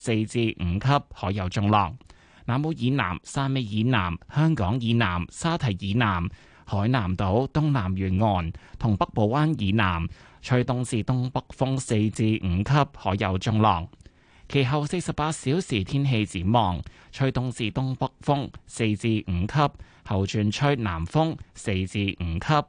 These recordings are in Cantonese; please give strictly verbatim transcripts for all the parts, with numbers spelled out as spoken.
四至五級，海有中浪。南澳以南、汕尾以南、香港以南、沙堤以南、海南島東南沿岸同北部灣以南吹東至東北風四至五級，海有中浪。其後四十八小時天氣展望，吹東至東北風四至五級，後轉吹南風四至五級。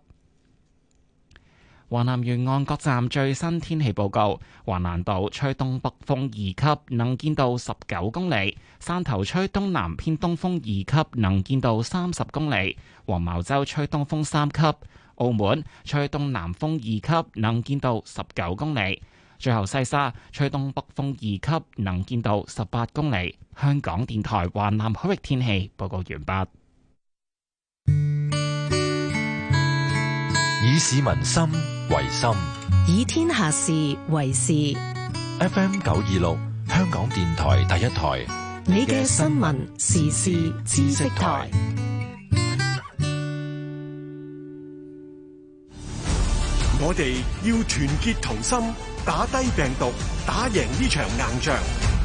華南沿岸各站最新天氣報告：華南島吹東北風二級，能見度十九公里；汕頭吹東南偏東風二級，能見度三十公里；黃茅洲吹東風三級；澳門吹東南風二級，能見度十九公里。最後西沙吹東北風二級，能見度十八公里。香港電台華南海域天氣報告完畢。 以市民心為心， 以天下事為事。 F M 九二六，香港電台第一台， 你嘅新聞時事知識台。 我哋要團結同心，打低病毒，打贏呢場硬仗。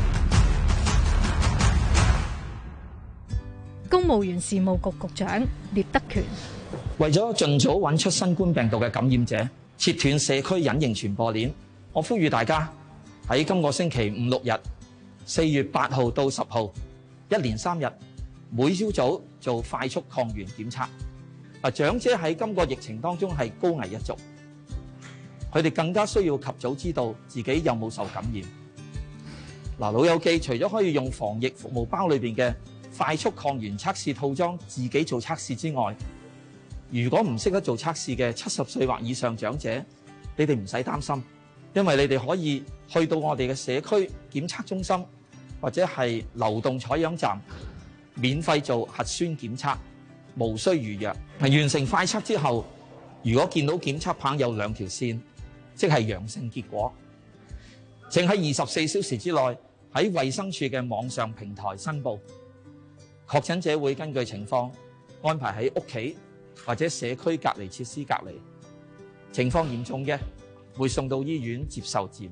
公務員事務局局長聶德權， 為咗盡早揾出新冠病毒嘅感染者，切斷社區隱形傳播鏈，我呼籲大家喺今個星期五六日，四月八號到十號，一連三日，每朝早做快速抗原檢測。啊，長者喺今個疫情當中係高危一族，佢哋更加需要及早知道自己有冇受感染。嗱，老友記除咗可以用防疫服務包裏邊嘅快速抗原測試套裝自己做測試之外，如果唔識得做測試嘅七十歲或以上長者，你哋唔使擔心，因為你哋可以去到我哋嘅社區檢測中心或者係流動採樣站，免費做核酸檢測，無需預約。完成快測之後，如果見到檢測棒有兩條線，即係陽性結果，請喺二十四小時之內喺衛生署嘅網上平台申報。確診者會根據情況安排喺屋企或者社區隔離設施隔離，情況嚴重嘅會送到醫院接受治療。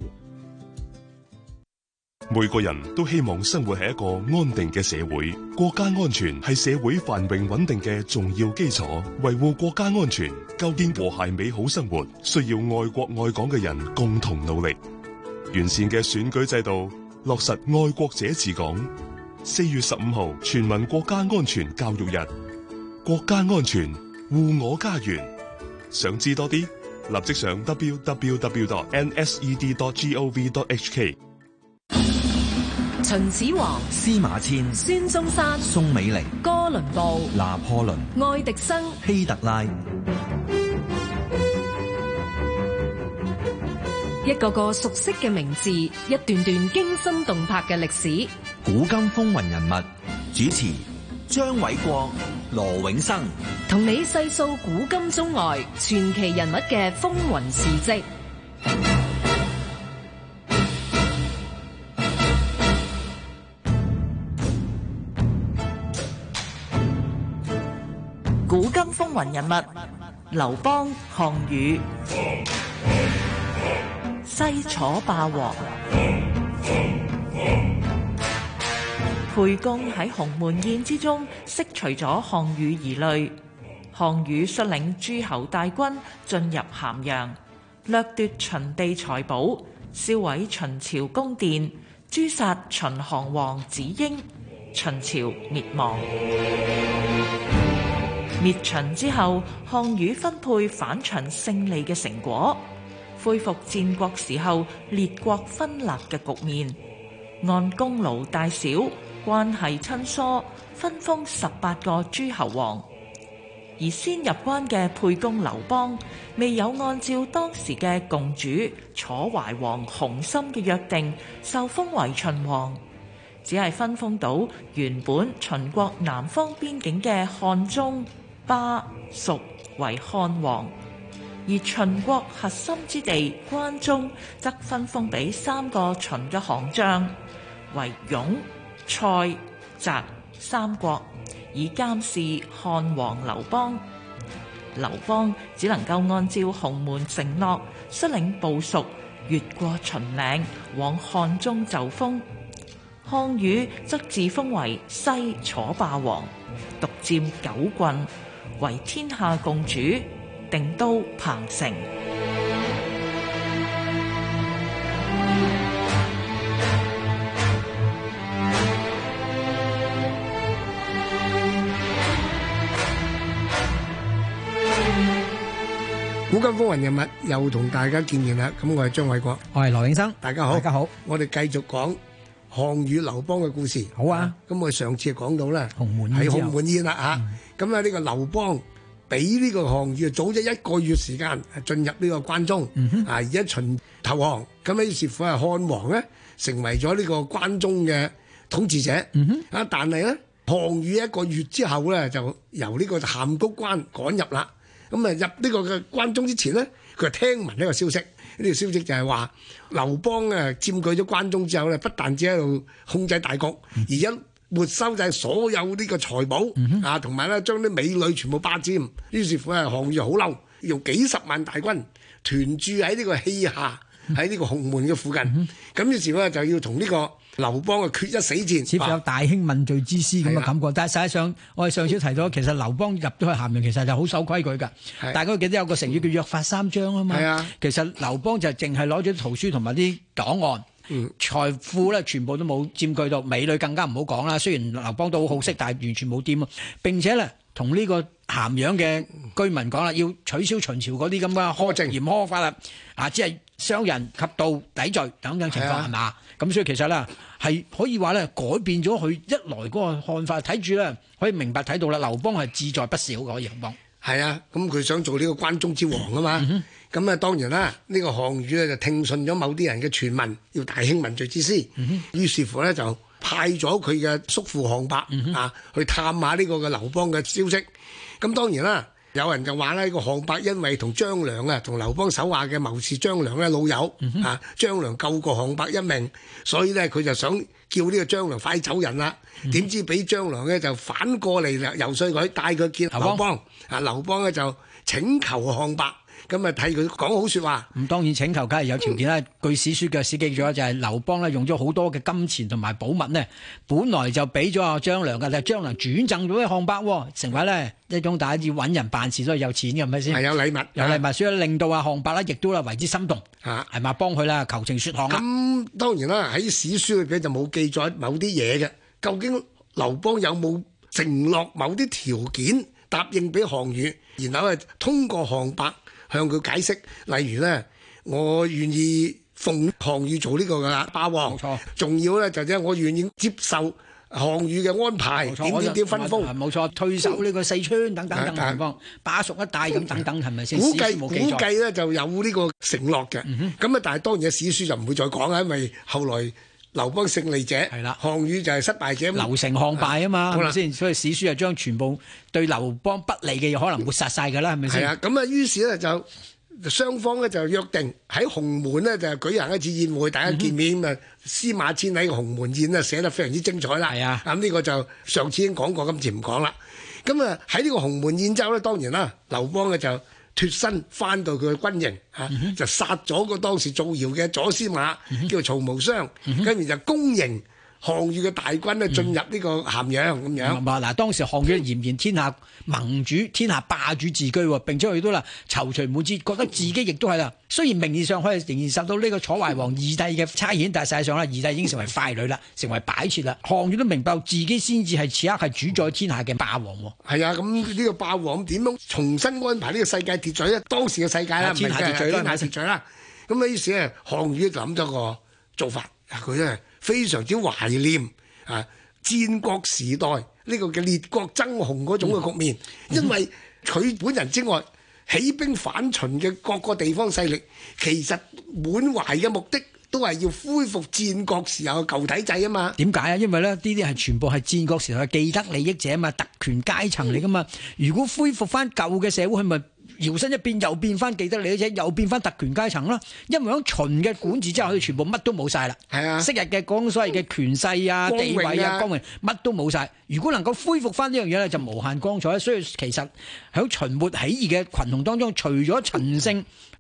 每個人都希望生活喺一個安定嘅社會，國家安全係社會繁榮穩定嘅重要基礎。維護國家安全，構建和諧美好生活，需要愛國愛港嘅人共同努力。完善嘅選舉制度，落實愛國者治港。四月十五號全民國家安全教育日，國家安全護我家園。想知多啲，立即上 w w w dot n s e d dot gov dot h k。 秦始皇、 司馬遷、 孫中山、 宋美齡、 哥倫布、 拿破崙、 愛迪生、 希特拉， 一個個熟悉嘅名字，一段段驚心動魄嘅歷史。 古今風雲人物，主持張偉國、羅永生， 同你細數古今中外傳奇人物嘅風雲事跡。古今風雲人物，劉邦、項羽。西楚霸王。沛公喺鴻門宴之中釋除咗項羽疑慮，項羽率領諸侯大軍進入咸陽，掠奪秦地財寶，燒毀秦朝宮殿，誅殺秦降王子嬰，秦朝滅亡。滅秦之後，項羽分配反秦勝利嘅成果，恢復戰國時候列國分立嘅局面，按功勞大小、關係親疏，分封十八個諸侯王。而先入關嘅沛公劉邦，未有按照當時嘅共主楚懷王熊心嘅約定，受封為秦王，只係分封到原本秦國南方邊境嘅漢中、巴、蜀為漢王，而秦國核心之地關中則分封俾三個秦嘅行將，為雍、蔡、翟三國，以監視漢王劉邦。劉邦只能夠按照鴻門承諾，率領部屬越過秦嶺往漢中就封。 項羽則自封為西楚霸王，獨佔九郡，為天下共主，定都彭城。 古今風雲人物又同大家見面啦，咁我係張偉國， 我係羅永生， 大家好， 大家好， 我哋繼續講項羽劉邦嘅故事。 好啊，咁我哋上次講到啦， 鴻門喺鴻門宴啦嚇，咁啊呢個劉邦俾呢個項羽早咗一個月時間進入呢個關中，啊而家秦投降，咁於是乎係漢王咧成為咗呢個關中嘅統治者，啊但係咧項羽一個月之後咧就由呢個函谷關趕入啦。咁啊入呢個嘅關中之前咧，佢係聽聞呢個消息，呢個消息就係話劉邦啊佔據咗關中之後咧，不但止喺度控制大局，而且沒收晒所有呢個財寶、嗯、啊，同埋咧將啲美女全部霸佔。於是乎啊，項羽好嬲，用幾十萬大軍屯駐喺呢個冀下，喺呢個鴻門嘅附近。咁、嗯、於是咧就要同呢個劉邦嘅決一死戰， 似乎有大興問罪之師咁嘅感覺。但係實際上，我哋上次提到，其實劉邦入咗去咸陽，其實就好守規矩㗎。大家記得有個成語叫約法三章啊嘛。係啊，其實劉邦就淨係攞咗啲圖書同埋啲檔案，嗯、財富咧全部都冇佔據到，美女更加唔好講啦。雖然劉邦都好好色，但係完全冇掂啊。並且咧同呢個咸陽嘅居民講啦，要取消秦朝嗰啲咁嘅苛政嚴苛法啦，啊，只係傷人及盜抵罪等等情況係嘛？咁所以其實咧係可以話咧改變咗佢一來嗰個看法，睇住咧可以明白睇到啦。劉邦係志在不少嘅，可以咁講。係啊，咁佢想做呢個關中之王啊嘛。咁啊、嗯、當然啦，呢、這個項羽咧就聽信咗某啲人嘅傳聞，要大興問罪之師。嗯、於是乎咧就派咗佢嘅叔父項伯、嗯、啊去探下呢個嘅劉邦嘅消息。咁當然啦。有人就話咧，呢個項伯因為同張良啊，同劉邦手下嘅謀士張良咧老友、嗯、啊，張良救過項伯一命，所以咧佢就想叫呢個張良快走人啦。點、嗯、知俾張良咧就反過嚟遊說佢，帶佢見劉邦。啊，劉邦咧就請求項伯。咁啊，睇佢講好説話。咁當然請求梗係有條件啦。據史書嘅史記咗就係劉邦咧用咗好多嘅金錢同埋寶物呢，本來就俾咗阿張良嘅，但係張良轉贈咗俾項伯，成為咧一種大家要揾人辦事都係有錢嘅，係咪先？係有禮物，有禮物，所以令到阿項伯咧亦都啦為之心動，係咪幫佢啦求情説項啦。咁當然啦，喺史書裏邊就冇記載某啲嘢嘅。究竟劉邦有冇承諾某啲條件答應俾項羽，然後係通過項伯向佢解釋，例如咧，我願意奉項羽做呢個嘅霸王，冇錯。仲要咧就即係我願意接受項羽嘅安排，點點點分封，冇錯，退守呢個四川等等等地方，巴蜀一帶咁等等，係咪先？估計估計咧就有呢個承諾嘅，咁啊、嗯，但係當然史書就唔會再講啦，因為後來劉邦勝利者，係啦，項羽就係失敗者，劉成項敗啊嘛，係咪先？所以史書就將全部對劉邦不利嘅嘢可能抹殺晒㗎啦，係咪先？係啊，咁啊，於是咧就雙方咧就約定喺鴻門咧就舉行一次宴會，大家見面咁啊，司馬遷喺鴻門宴咧寫得非常之精彩啦。係啊，咁呢個就上次已經講過，今次唔講啦。咁啊喺呢個鴻門宴之後咧，當然啦，劉邦咧就脱身翻到佢嘅軍營嚇，嗯、就殺咗個當時造謠嘅左司馬，嗯、叫曹無傷，跟住、嗯、就攻營項羽嘅大軍咧進入呢個咸陽咁樣。嗱、嗯，當時項羽儼然天下盟主、天下霸主自居，並且佢都啦躊躇滿志，覺得自己亦都係啦。雖然名義上可以仍然受到呢個楚懷王二帝嘅差遣，但係實際上咧，二帝已經成為傀儡啦，成為擺設啦。項羽都明白自己先至係此刻係主宰天下嘅霸王。係啊，咁呢個霸王點樣重新安排呢個世界秩序咧？當時嘅世界啦，天下秩序啦，天下秩序啦。咁啊，於是咧，項羽諗咗個做法，佢咧非常之懷念啊戰國時代呢個嘅列國爭雄嗰種嘅局面，嗯、因為佢本人之外，起兵反秦嘅各個地方勢力，其實滿懷嘅目的都係要恢復戰國時候嘅舊體制啊嘛。點解啊？因為咧呢啲係全部係戰國時候嘅既得利益者啊嘛，特權階層嚟噶嘛。如果恢復翻舊嘅社會，係咪搖身一變又變翻既得利益者，又變翻特權階層啦？因為喺秦嘅管治之後，佢全部乜都冇晒啦。係啊，昔日嘅嗰種所謂嘅權勢啊、地位啊、光榮，乜都冇晒。如果能夠恢復翻呢樣嘢咧，就無限光彩。所以其實喺秦末起義嘅群雄當中，除咗陳勝係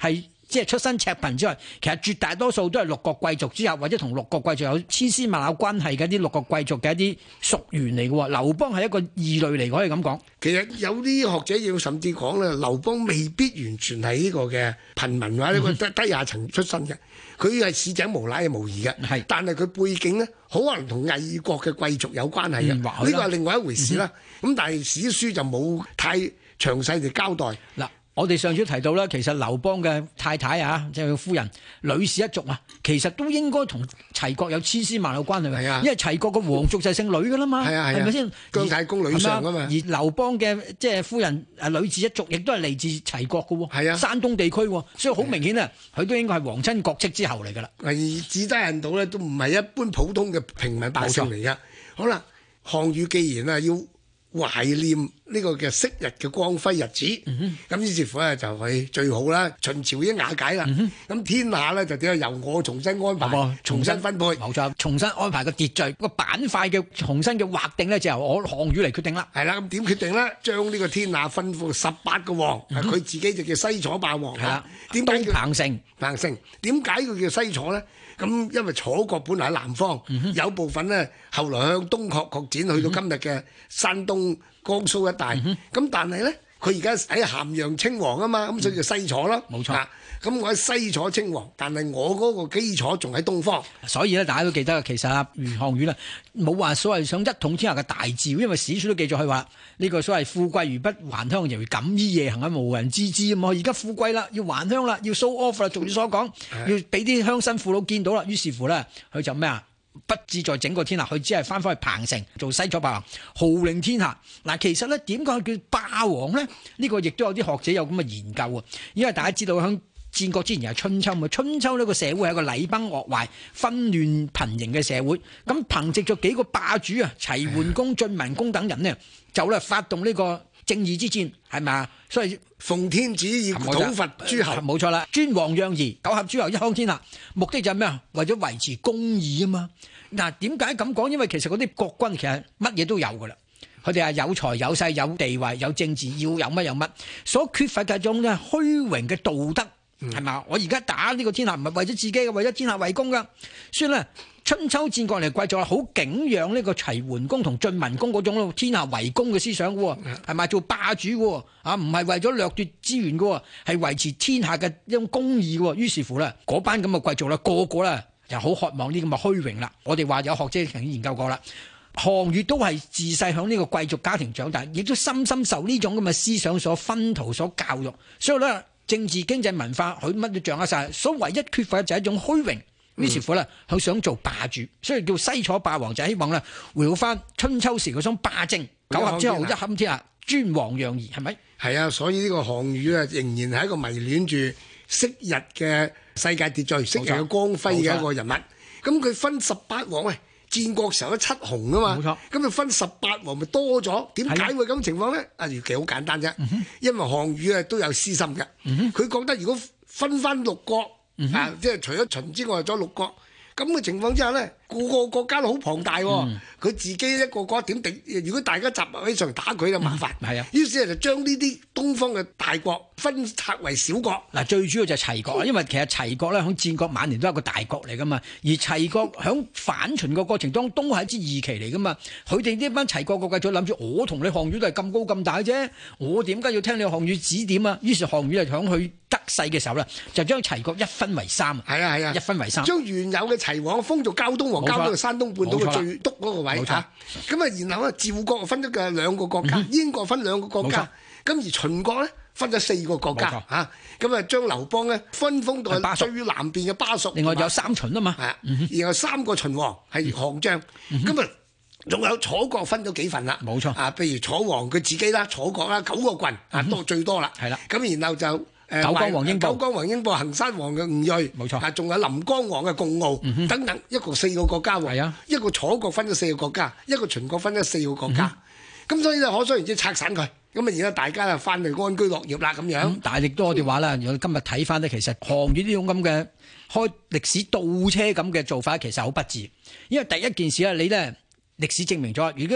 即係出身赤貧之外，其實絕大多數都係六國貴族之下，或者同六國貴族有千絲萬縷關係嘅啲六國貴族嘅一啲屬員嚟嘅。劉邦係一個異類嚟，可以咁講。 其實有啲學者要甚至講咧，劉邦未必完全係呢個嘅貧民或者個低低下層出身嘅，佢係市井無賴係無疑嘅。係，但係佢背景咧，好可能同魏國嘅貴族有關係嘅。呢個係另外一回事啦。咁、嗯、但係史書就冇太詳細地交代嗱。我哋上次提到啦，其實劉邦嘅太太啊，即係夫人呂氏一族啊，其實都應該同齊國有千絲萬縷關係嘅。係啊，因為齊國嘅皇族就係姓呂噶啦嘛。係啊係咪先？姜太公呂尚啊嘛。而劉邦嘅即係夫人啊呂氏一族，亦都係嚟自齊國嘅喎。係啊，山東地區喎，所以好明顯啊，佢、啊、都應該係皇親國戚之後嚟㗎啦。 係只得人到咧，都唔係一般普通嘅平民百姓嚟㗎。好啦，項羽既然啊要懷念呢個嘅昔日嘅光輝日子，咁、嗯、於是乎咧就係最好啦。秦朝已經瓦解啦，咁、嗯、天下咧就點解由我重新安排、重新分配，冇錯，重新安排個秩序、個板塊嘅重新嘅劃定咧，就由我項羽嚟決定啦。係啦，咁點決定咧？將呢個天下分封十八個王，佢、嗯、自己就叫西楚霸王。係啦，點解叫彭城？彭城點解佢叫西楚咧？咁因為楚國本來喺南方，嗯、有部分咧後來向東擴擴展，去到今日嘅山東、江蘇一帶。咁、嗯、但係咧，佢而家喺咸陽稱王啊嘛，咁所以叫西楚咯。冇、嗯、錯。咁我喺西楚稱王，但係我嗰個基礎仲喺東方。所以咧，大家都記得其實啊，項羽咧冇話所謂想一統天下嘅大志，因為史書都記咗佢話呢個所謂富貴如不還鄉，猶如錦衣夜行啊，無人知之啊嘛。而家富貴啦，要還鄉啦，要 show off 啦，俗語所講，要俾啲鄉紳父老見到啦。於是乎咧，佢就咩啊？不志在整個天下，佢只係翻返去彭城做西楚霸王，號令天下。嗱，其實咧點解佢叫霸王咧？呢、呢個亦都有啲學者有咁嘅研究啊。因為大家知道響戰國之前係春秋嘛，春秋呢個社會係一個禮崩樂壞、紛亂頻仍嘅社會。咁憑藉咗幾個霸主啊，齊桓公、晉文公等人呢，就咧發動呢個正義之戰，係咪啊？所以奉天旨意討伐諸侯，冇錯啦。尊王攘夷，九合諸侯，一匡天下，目的就係咩啊？為咗維持公義啊嘛。嗱，點解咁講？因為其實嗰啲國君其實乜嘢都有噶啦，佢哋係有財有勢有地位有政治，要有乜有乜，所缺乏嘅一種咧虛榮嘅道德。係嘛？我而家打呢個天下唔係為咗自己嘅，為咗天下為公噶。所以咧，春秋戰國嚟貴族好景仰呢個齊桓公同晉文公嗰種天下為公嘅思想嘅，係咪做霸主嘅？啊，唔係為咗掠奪資源嘅，係維持天下嘅一種公義嘅。於是乎咧，嗰班咁嘅貴族咧，個個咧就好渴望呢咁嘅虛榮啦。我哋話有學者曾經研究過啦，項羽都係自細響呢個貴族家庭長大，亦都深深受呢種咁嘅思想所熏陶、所教育。所以咧，政治、經濟、文化，佢乜都掌握晒，所唯一缺乏嘅就係一種虛榮。於是乎咧，佢想做霸主，所以叫西楚霸王，就係希望咧回復翻春秋時嗰種霸政。九合之後一匡天下，尊王攘夷，係咪？係啊，所以呢個項羽啊，仍然係一個迷戀住昔日嘅世界秩序、昔日嘅光輝嘅一個人物。咁佢分十八王，喂，戰國時候有七雄啊嘛，冇錯。咁佢分十八王咪多咗？點解會咁情況咧？啊，其實好簡單啫，因為項羽啊都有私心嘅。佢、嗯、覺得如果分翻六國。嗯、啊！即係除咗秦之外，仲有六國咁嘅情況之下咧，個個國家都好龐大喎、哦。佢、嗯、自己一個國家點定？如果大家集合起上嚟打佢就麻煩。係、嗯、啊，於是就將呢啲東方嘅大國分拆為小國。嗱，最主要就係齊國，因為其實齊國咧喺戰國晚年都係一個大國嚟噶嘛。而齊國喺反秦嘅過程當中都係一支義旗嚟噶嘛。佢哋呢班齊國國繼續諗住，我同你項羽都係咁高咁大啫，我點解要聽你項羽指點啊？於是項羽就響佢得勢嘅時候咧，就將齊國一分為三。係啊係啊，一分為三，將原有嘅齊王封做膠東王，交到山東半島嘅最督嗰個位。冇錯。咁啊，然後咧趙國分咗嘅兩個國家、嗯，英國分兩個國家，咁而秦國咧分咗四個國家嚇。咁啊，將劉邦咧分封到最南邊嘅巴蜀。另外有三秦啊嘛。係啊、嗯，然後三個秦王係項張。咁、嗯、啊，仲有楚國分咗幾份啦。冇錯。啊，譬如楚王佢自己啦，楚國啦，九個郡啊，多、嗯、最多啦。係啦。咁然後就。誒九江王英布、九江王英布、衡山王嘅吳芮，冇錯，啊，仲有臨江王嘅共敖、嗯、等等，一共四個國家喎。係啊，一個楚國分咗四個國家，一個秦國分咗四個國家。咁、嗯、所以咧，可想而知拆散佢，咁啊，而家大家啊翻嚟安居樂業啦，咁樣。嗯、但係亦都我哋話啦，如果今日睇翻咧，其實項羽呢種咁嘅開歷史倒車咁嘅做法，其實好不智。因為第一件事咧，你咧歷史證明咗，如果將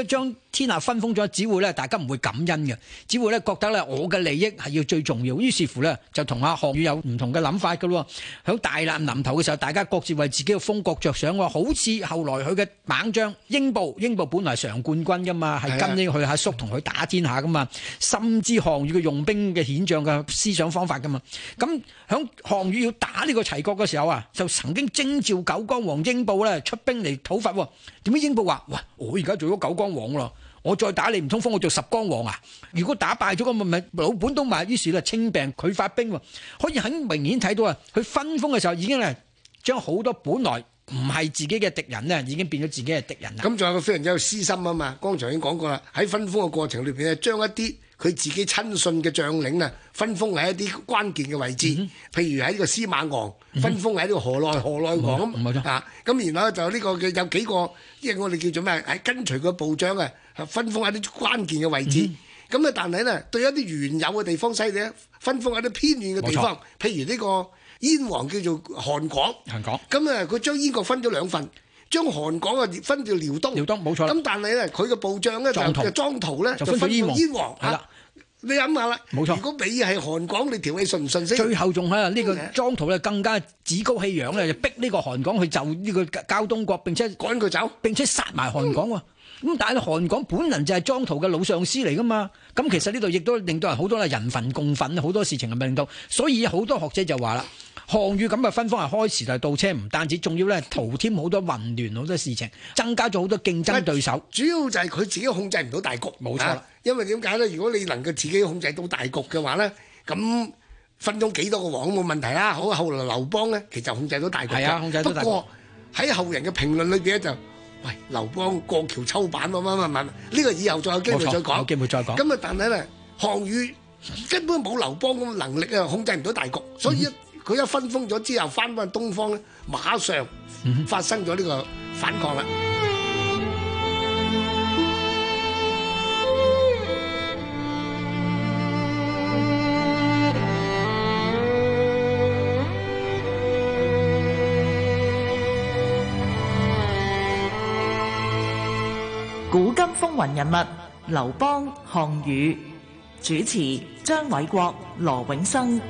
天下分封咗，只會咧大家唔會感恩嘅，只會咧覺得咧我嘅利益係要最重要。於是乎咧就同阿項羽有唔同嘅諗法㗎咯。喺大難臨頭嘅時候，大家各自為自己嘅封國着想喎。好似後來佢嘅猛將英布，英布本來係常冠軍㗎嘛，係跟呢佢阿叔同佢打天下㗎嘛，深知項羽嘅用兵嘅顯象嘅思想方法㗎嘛。咁喺項羽要打呢個齊國嘅時候啊，就曾經徵召九江王英布咧出兵嚟討伐。點解英布話：喂，我而家做咗九江王咯，我再打你唔通封我做十江王啊？如果打敗咗咁咪老本都埋。於是咧稱病佢發兵，可以很明顯睇到啊，佢分封嘅時候已經係將好多本來唔係自己嘅敵人呢，已經變咗自己嘅敵人啦。 咁仲有個非常之有私心啊嘛！剛才已經講過啦，喺分封嘅過程裏邊咧，將一啲佢自己親信嘅將領啊，分封喺一啲關鍵嘅位置，嗯、譬如喺呢個司馬昂分封喺呢個河內河內王咁、嗯、啊。咁然後就呢個嘅有幾個，即係我哋叫做咩？喺跟隨個部長啊，分封喺啲關鍵嘅位置。咁啊、嗯，但係咧對一啲原有嘅地方犀利咧，分封喺啲偏遠嘅地方，譬如呢個燕王叫做韓廣。韓廣咁啊，佢將燕國分咗兩份。將韓廣啊分到遼東，遼東冇錯。咁但係咧，佢嘅部將咧就就莊圖咧就分到燕王。係啦，你諗下啦，冇錯。如果你係韓廣，你條氣順唔順先？最後仲喺呢個莊圖咧更加趾高氣揚咧，就逼呢個韓廣去就呢個交東國，並且趕佢走，並且殺埋韓廣喎。咁但係韓廣本人就係莊圖嘅老上司嚟噶嘛。咁其實呢度亦都令到人好多係人神共憤，好多事情係咪令到？所以好多學者就話啦。項羽咁嘅分封係開時代倒車，唔單止，仲要咧徒添好多混亂，好多事情，增加咗好多競爭對手。主要就係佢自己控制唔到大局，冇錯啦、啊。因為點解咧？如果你能夠自己控制到大局嘅話咧，咁分咗幾多個王都冇問題啦。好，後來劉邦咧，其實控制到大局嘅、啊，控制到大局。不過喺後人嘅評論裏邊咧，就喂劉邦過橋抽板乜乜乜乜，呢、這個以後再有機會再講，有機會再講。咁啊，但係咧，項羽根本冇劉邦咁嘅能力啊，控制唔到大局，所以一。嗯佢一分封咗之後，翻返東方咧，馬上發生咗呢個反抗啦。 古今風雲人物，劉邦、項羽，主持張偉國、羅永生。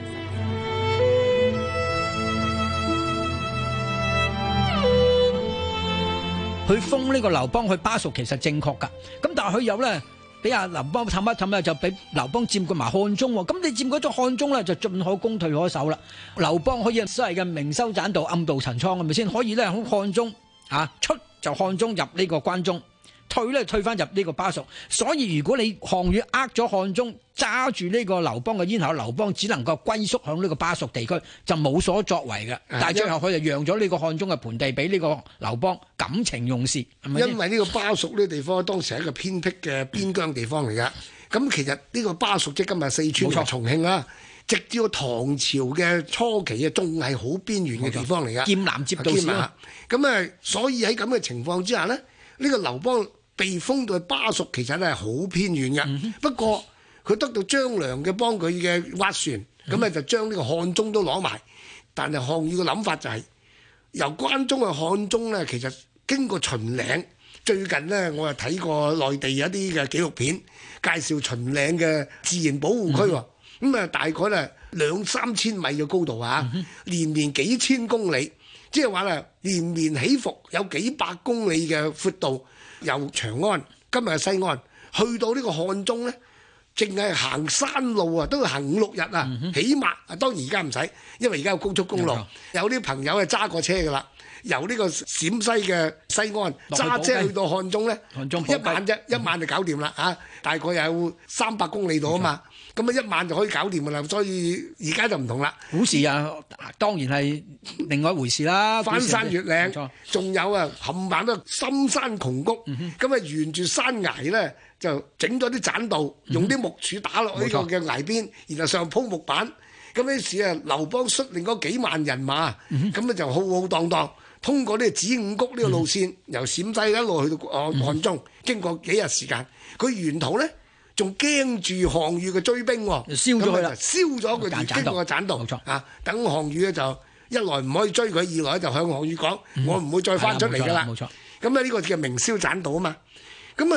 佢封呢個劉邦去巴蜀其實正確㗎，咁但係佢有咧俾阿劉邦氹一氹咧，就俾劉邦佔據埋漢中喎。咁你佔據咗漢中咧，就進可攻退可守啦。劉邦可以所謂嘅明修棧道，暗度陳倉，係咪先？可以咧喺漢中啊出就漢中，入呢個關中，退咧退翻入呢個巴蜀。所以如果你項羽呃咗漢中，揸住呢個劉邦嘅咽喉，劉邦只能夠歸宿響呢個巴蜀地區，就冇所作為嘅。但係最後佢就讓咗呢個漢中嘅盆地俾呢個劉邦，感情用事。係咪？ 因為呢個巴蜀呢個地方當時係一個偏僻嘅邊疆地方嚟㗎。咁其實呢個巴蜀即今日四川同重慶啦，直至到唐朝嘅初期啊，仲係好邊緣嘅地方嚟㗎。 劍南接到市啊。 咁啊，所以喺咁嘅情況之下呢，呢、呢個劉邦被封到巴蜀其實係好偏遠嘅。嗯、不過佢得到張良嘅幫佢嘅斡旋，咁啊就將呢個漢中都攞埋。但係項羽嘅諗法就係、是、由關中去漢中咧，其實經過秦嶺。最近呢，我又睇過內地有一啲嘅紀錄片，介紹秦嶺嘅自然保護區喎。咁啊、嗯，大概咧兩三千米嘅高度啊，嗯、連綿幾千公里，即係話咧連綿起伏有幾百公里嘅闊度，由長安今日嘅西安去到呢個漢中咧。淨係行山路啊，都要行五六日啊，嗯、起碼啊，當然而家唔使，因為而家有高速公路，有啲朋友係揸過車㗎啦，由呢個陝西嘅西安揸車去到漢中咧，一晚啫，一晚就搞掂啦嚇，大概有三百公里度啊嘛，咁啊一晚就可以搞掂㗎啦，所以而家就唔同啦。古時啊，當然係另外一回事啦，翻山越嶺，仲有啊冚唪唥都深山窮谷，咁、嗯、啊沿住山崖咧。就整咗啲棧道，用啲木柱打落呢個嘅崖邊，然後上鋪木板。咁於是啊，劉邦率領嗰幾萬人馬，咁啊、嗯、就浩浩蕩蕩通過呢個子午谷呢個路線，嗯、由陝西一路去到漢漢中，嗯、經過幾日時間。佢沿途咧仲驚住項羽嘅追兵，燒咗佢啦，燒咗佢經過個棧道。冇錯啊，等項羽咧就一來唔可以追佢，二來就向項羽講：嗯、我唔會再翻出嚟㗎啦。冇錯。咁啊呢個叫明燒棧道啊嘛。咁啊。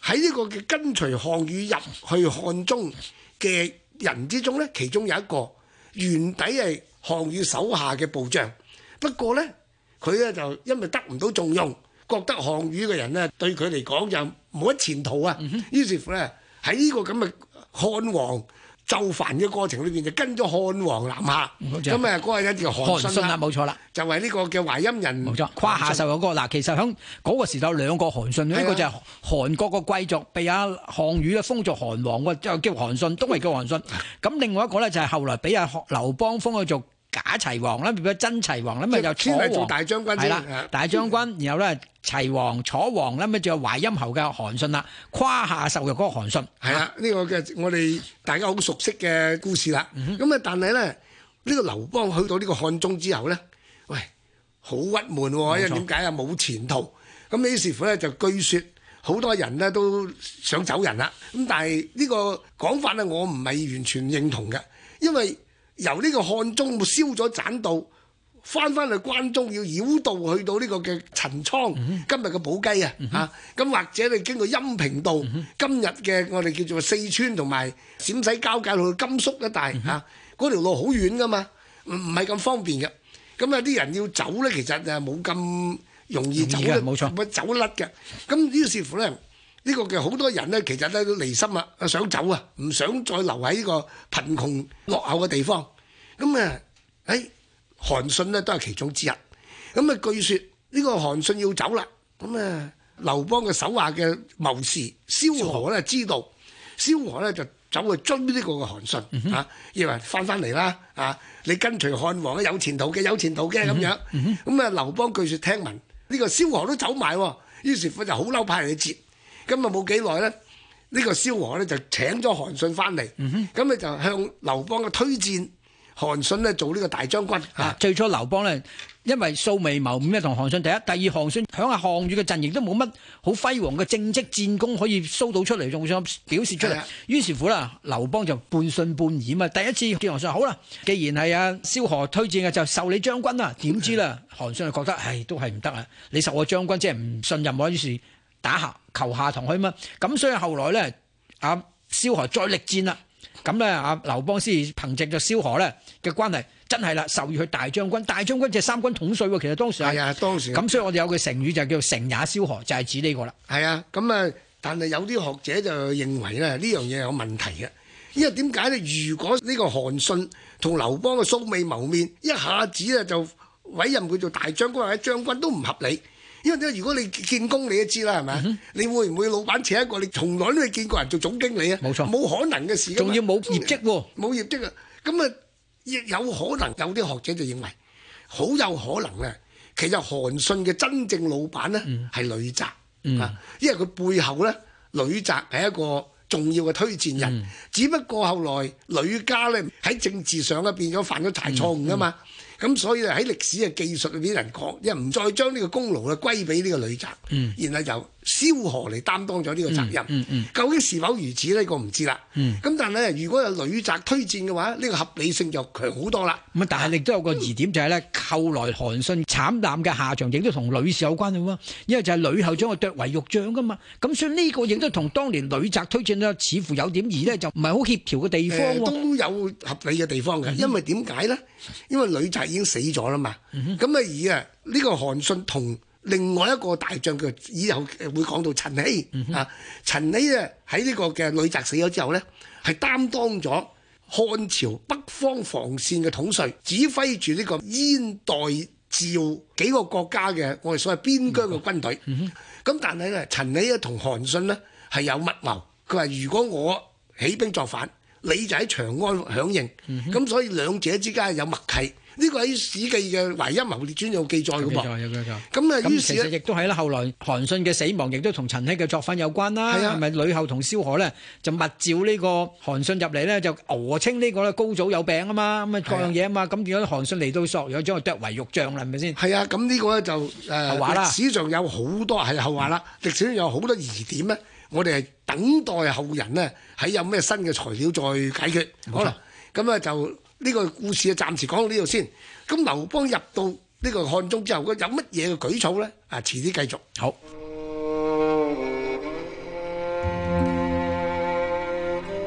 喺呢個嘅跟隨項羽入去漢中嘅人之中咧，其中有一個原底係項羽手下嘅部將，不過咧佢咧就因為得唔到重用，覺得項羽嘅人咧對佢嚟講就冇乜前途啊，嗯、於是乎咧喺呢個咁嘅漢王就範嘅過程裏邊就跟咗漢王南下，咁啊嗰個人叫韓信啦， 冇錯啦， 就係呢個嘅淮陰人， 冇錯，胯下獸嗰個嗱，其實喺嗰個時代有兩個韓信，呢、啊、個就係韓國個貴族被阿項羽咧封做韓王喎，就叫韓信，都係叫韓信。咁另外一個咧就係後來俾阿劉邦封咗做假齊王啦，變咗真齊王啦，咁啊又楚王做大將軍先， 係啦，大將軍，然後咧齊王、楚王啦，咁啊仲有淮陰侯嘅韓信啦，胯下獸嘅嗰個韓信， 係啦，呢、這個嘅我哋大家好熟悉嘅故事啦。咁、嗯、啊，但係咧呢、這個劉邦去到呢個漢中之後咧，喂，好鬱悶喎，因為點解啊？冇前途。咁於是乎咧就據説好多人咧都想走人啦。咁但係呢個講法咧，我唔係完全認同嘅，因為由呢個漢中燒咗棧道，翻翻去關中要繞道去到呢個嘅陳倉，嗯、今日嘅寶雞啊，嚇、嗯！咁、啊、或者你經過陰平道，嗯、今日嘅我哋叫做四川同埋陝西交界去到甘肅一帶嚇，嗰、嗯啊、條路好遠噶嘛，唔唔係咁方便嘅。咁啊啲人要走咧，其實誒冇咁容易走咧，冇錯，會走甩嘅。咁於是乎咧，呢、呢個嘅好多人咧，其實咧都離心啊，想走啊，唔想再留喺呢個貧窮落後嘅地方。咁啊，誒韓信咧都係其中之一。咁啊，據説呢個韓信要走啦。咁啊，劉邦嘅手下嘅謀士蕭何咧知道，蕭何咧就走去追呢個嘅韓信、嗯、啊，以為翻翻嚟啦啊！你跟隨漢王咧有前途嘅，有前途嘅咁樣。咁、嗯、啊，劉邦據説聽聞呢、呢個蕭何都走埋，於是乎就好嬲派人去截。咁啊冇幾耐咧，呢、呢個蕭何咧就請咗韓信翻嚟。咁、嗯、你就向劉邦嘅推薦韓信咧做呢個大將軍。 啊，最初劉邦咧，因為素未謀面同韓信第一，第二韓信響阿項羽嘅陣營都冇乜好輝煌嘅政績戰功可以 show 到出嚟，仲想表示出嚟。於是乎啦，劉邦就半信半疑啊嘛。第一次見韓信好啦，既然係阿蕭何推薦嘅，就授你將軍啦。點知啦，韓信就覺得唉都係唔得啊！你授我將軍即係唔信任我，於是打下求下同佢嘛。咁所以後來咧，阿蕭何再力戰啦。咁咧，阿劉邦先憑藉咗蕭何咧嘅關係，真係啦，授予佢大將軍。大將軍即係三軍統帥喎。其實當時係啊，當時咁，所以我哋有句成語就叫做成也蕭何，就係、是、指呢個啦。 係啊，咁啊，但係有啲學者就認為咧，呢樣嘢有問題嘅，因為點解咧？如果呢個韓信同劉邦嘅素未謀面，一下子咧就委任佢做大將軍或者將軍都唔合理。因為咧，如果你見工，你都知啦，係咪、嗯？你會唔會老闆請一個你從來都未見過人做總經理啊？ 冇錯， 冇可能嘅事。 仲要冇業績喎， 冇業績啊！咁啊，亦有可能有啲學者就認為，好有可能咧。其實韓信嘅真正老闆咧係呂澤啊，因為佢背後咧呂澤係一個重要嘅推薦人，嗯、只不過後來呂家咧喺政治上咧變咗犯咗大錯誤啊嘛。嗯嗯咁所以喺歷史嘅技術裏邊人講，因為唔再將呢個功勞咧歸俾呢個呂澤，嗯、然後由蕭何嚟擔當咗呢個責任。嗯嗯嗯、究竟是否如此呢？我唔知啦。咁、嗯、但係咧，如果有呂澤推薦嘅話，呢、呢個合理性就強好多啦。 咁但係亦都有個疑點就係、是、咧，後來韓信慘淡嘅下場亦都同呂氏有關嘅喎，因為就係呂后將佢剁為肉醬噶嘛。咁所以呢個亦都同當年呂澤推薦咧，似乎有點而咧就唔係好協調嘅地方、呃。 都有合理嘅地方嘅，因為點解咧？因為呂澤已經死咗啦嘛，咁啊而啊呢個韓信同另外一個大將叫以後會講到陳希、嗯、啊，陳希咧喺呢個嘅呂澤死咗之後咧，係擔當咗漢朝北方防線嘅統帥，指揮住呢個燕代趙幾個國家嘅我哋所謂邊疆嘅軍隊。咁、嗯嗯、但係咧，陳希咧同韓信咧係有密謀，佢話如果我起兵作反，你就喺長安響應，咁、嗯、所以兩者之間有默契。呢個喺《史記》嘅《淮陰謀列傳》有記載嘅噃。有記載。咁啊，於是其實亦都係啦。後來韓信嘅死亡，亦都同陳希嘅作風有關啦。係咪呂后同蕭何咧就密召呢個韓信入嚟咧，就訛稱呢個咧高祖有病啊嘛，咁啊各樣嘢啊嘛。咁變咗韓信嚟到索咗，將佢剁為肉醬啦，係咪先？係啊，咁呢個咧就誒後話啦。歷史上有好多係後話啦，歷史上有好多疑點咧，我哋係等待後人咧喺有咩新嘅材料再解決。好啦，咁啊就。呢個故事啊，暫時講到呢度先。咁劉邦入到呢個漢中之後，佢有乜嘢嘅舉措咧？啊，遲啲繼續。好。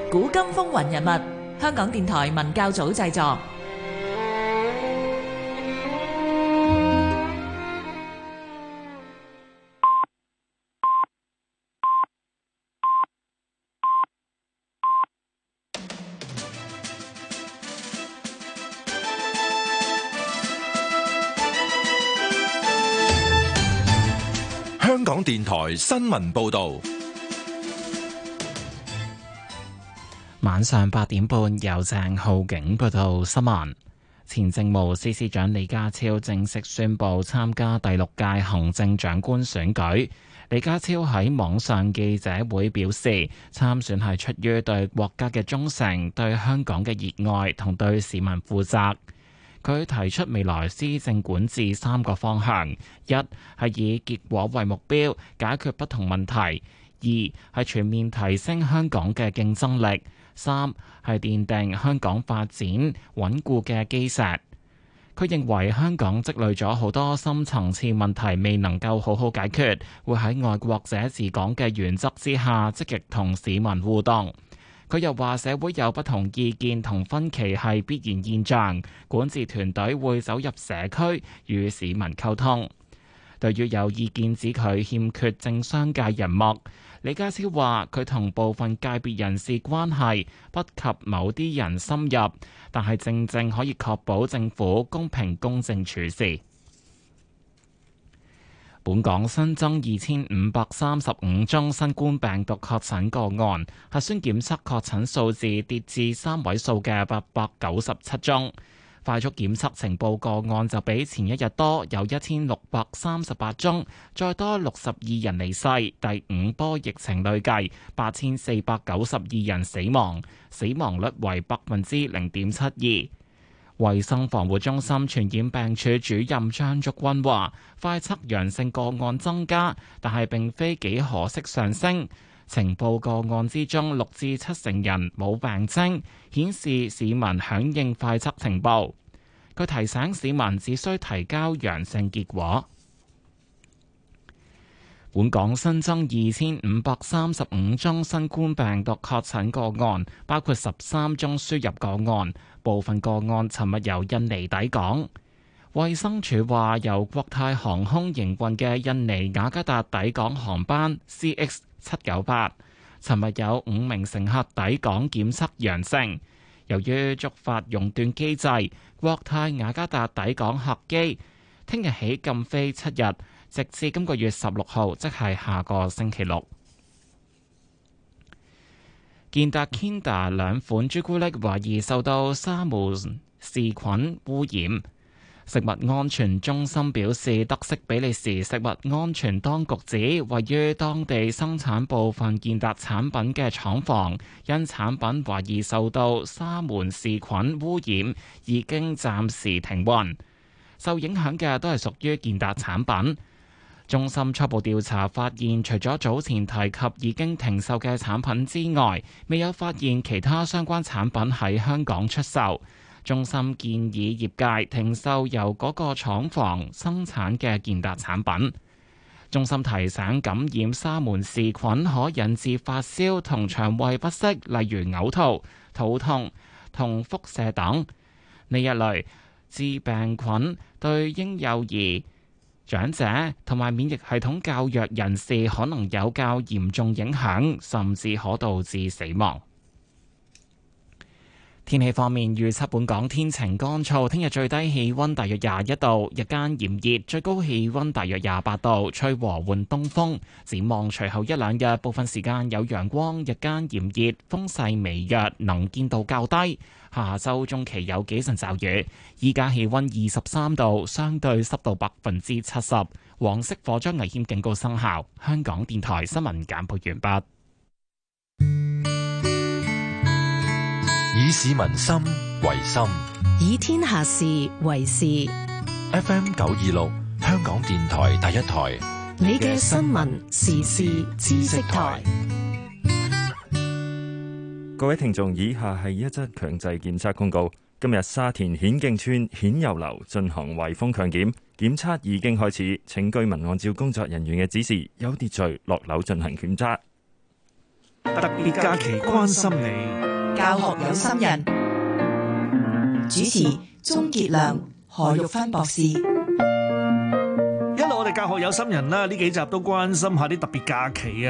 古今風雲人物，香港電台文教組製作。 香港電台新聞報道。 晚上八點半，由鄭浩景報道新聞。前政務司司長李家超正式宣布參加第六屆行政長官選舉。李家超喺網上記者會表示，參選係出於對國家嘅忠誠、對香港嘅熱愛同對市民負責。佢提出未來施政管治三個方向：一係以結果為目標，解決不同問題；二係全面提升香港嘅競爭力；三係奠定香港發展穩固嘅基石。佢認為香港積累咗好多深層次問題未能夠好好解決，會喺愛國者治港嘅原則之下積極同市民互動。佢又話社會有不同意見同分歧係必然現象，管治團隊會走入社區與市民溝通。對於有意見指佢欠缺政商界人脈，李家超話佢同部分界別人士關係不及某啲人深入，但係正正可以確保政府公平公正處事。本港新增二千五百三十五宗新冠病毒確診個案，核酸檢測確診數字跌至三位數嘅八百九十七宗。快速檢測呈報個案就比前一日多，有一千六百三十八宗，再多六十二人離世。第五波疫情累計八千四百九十二人死亡，死亡率為百分之零點七二。衛生防護中心傳染病處主任張竹君話，快測陽性個案增加，但係並非幾何式上升。呈報個案之中，六至七成人冇病徵，顯示市民響應快測情報。佢提醒市民只需提交陽性結果。本港新增二千五百三十五宗新冠病毒確診個案，包括十三宗輸入個案，部分個案尋日由印尼抵港。衛生署話，由國泰航空營運嘅印尼雅加達抵港航班 C X 七九八，尋日有五名乘客抵港檢測陽性。由於觸發熔斷機制，國泰雅加達抵港客機聽日起禁飛七日，直至今個月十六號，即係下個星期六。健達 Kinder 兩款朱古力懷疑受到沙門氏菌污染。食物安全中心表示，德式比利時食物安全當局指，位於當地生產部分健達產品嘅廠房，因產品懷疑受到沙門氏菌污染，已經暫時停運。受影響嘅都係屬於健達產品。中心初步調查發現，除咗早前提及已經停售嘅產品之外，未有發現其他相關產品喺香港出售。中心建議業界停售由嗰個廠房生產嘅健達產品。中心提醒，感染沙門氏菌可引致發燒同腸胃不適，例如嘔吐、肚痛同腹瀉等。呢一類致病菌對嬰幼兒、長者同埋免疫系統較弱人士可能有較嚴重影響，甚至可導致死亡。天氣方面，預測本港天晴乾燥，聽日最低氣溫大約廿一度，日間炎熱，最高氣溫大約廿八度，吹和緩東風。展望隨後一兩日，部分時間有陽光，日間炎熱，風勢微弱，能見度較低。下周中期有幾陣驟雨。依家氣溫二十三度，相對濕度百分之七十，黃色火災危險警告生效。香港電台新聞簡報完畢。 以市民心為心， 以天下事為事。 F M 九二六，香港電台第一台， 你嘅新聞時事知識台。 各位聽眾，以下係一則強制檢測公告。今日沙田顯徑村顯油樓進行圍封強檢，檢測已經開始，請居民按照工作人員嘅指示，有秩序落樓進行檢測。 特別假期關心你。 教學有心人，主持鍾傑良、何玉芬博士。 一路我哋教學有心人啦，呢幾集都關心下啲特別假期啊。